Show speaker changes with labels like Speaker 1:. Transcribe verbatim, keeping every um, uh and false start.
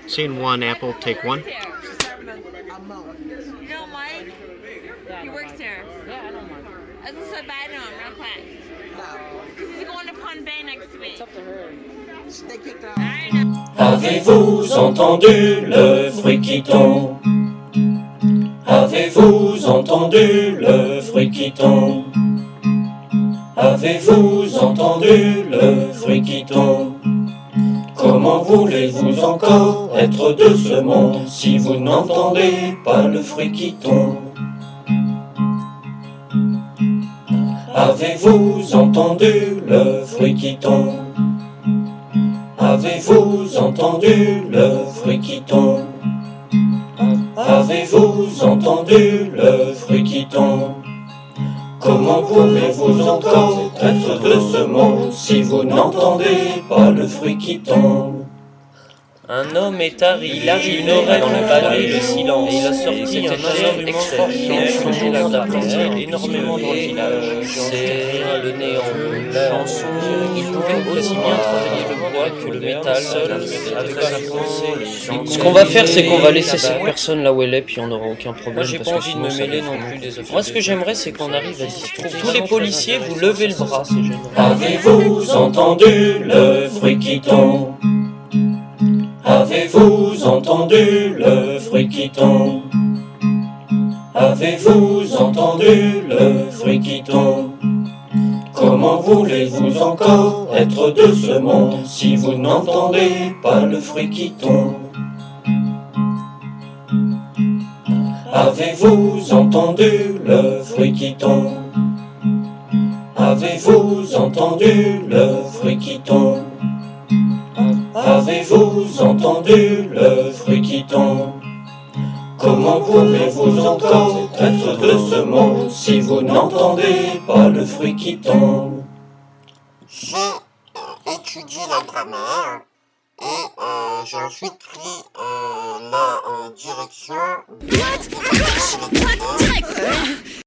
Speaker 1: Scene one, Apple, take one.
Speaker 2: You know Mike? He works here.
Speaker 3: Yeah, I know Mark.
Speaker 2: I just said bye to him real quick. He's going to Pond Bay next week.
Speaker 3: It's up to her.
Speaker 2: They kicked her out.
Speaker 4: Avez-vous entendu le fruit qui tombe? Avez-vous entendu le fruit qui tombe? Avez-vous entendu le fruit qui tombe? Comment voulez-vous encore être de ce monde si vous n'entendez pas le fruit qui tombe? Avez-vous entendu le fruit qui tombe? Avez-vous entendu le fruit qui tombe? Avez-vous entendu le fruit qui tombe? Comment pouvez-vous encore être de ce monde si vous n'entendez pas le fruit qui tombe?
Speaker 5: Un homme est arrivé, il arrive une oreille dans le palais, le silence, et il a sorti un instrument fort qui a changé la d'apprendre énormément dans le village. C'est le néant, la chanson, il pouvait aussi bien travailler le bois que le métal seul, avec sa pensée. Ce qu'on va faire, c'est qu'on va laisser cette personne là où elle est, puis on n'aura aucun problème. Moi, j'ai pas envie de me mêler non plus des affaires. Moi, ce que j'aimerais, c'est qu'on arrive à discuter. Tous les policiers, vous levez le bras, c'est génial.
Speaker 4: Avez-vous entendu le fruit qui tombe? Avez-vous entendu le fruit qui tombe? Avez-vous entendu le fruit qui tombe? Comment voulez-vous encore être de ce monde si vous n'entendez pas le fruit qui tombe? Avez-vous entendu le fruit qui tombe? Avez-vous entendu le fruit qui tombe? Avez-vous entendu le fruit qui tombe? Comment pouvez-vous encore être de ce monde si vous n'entendez pas le fruit qui tombe?
Speaker 6: J'ai euh, étudié la grammaire et euh, j'ai ensuite pris euh, la euh, direction de...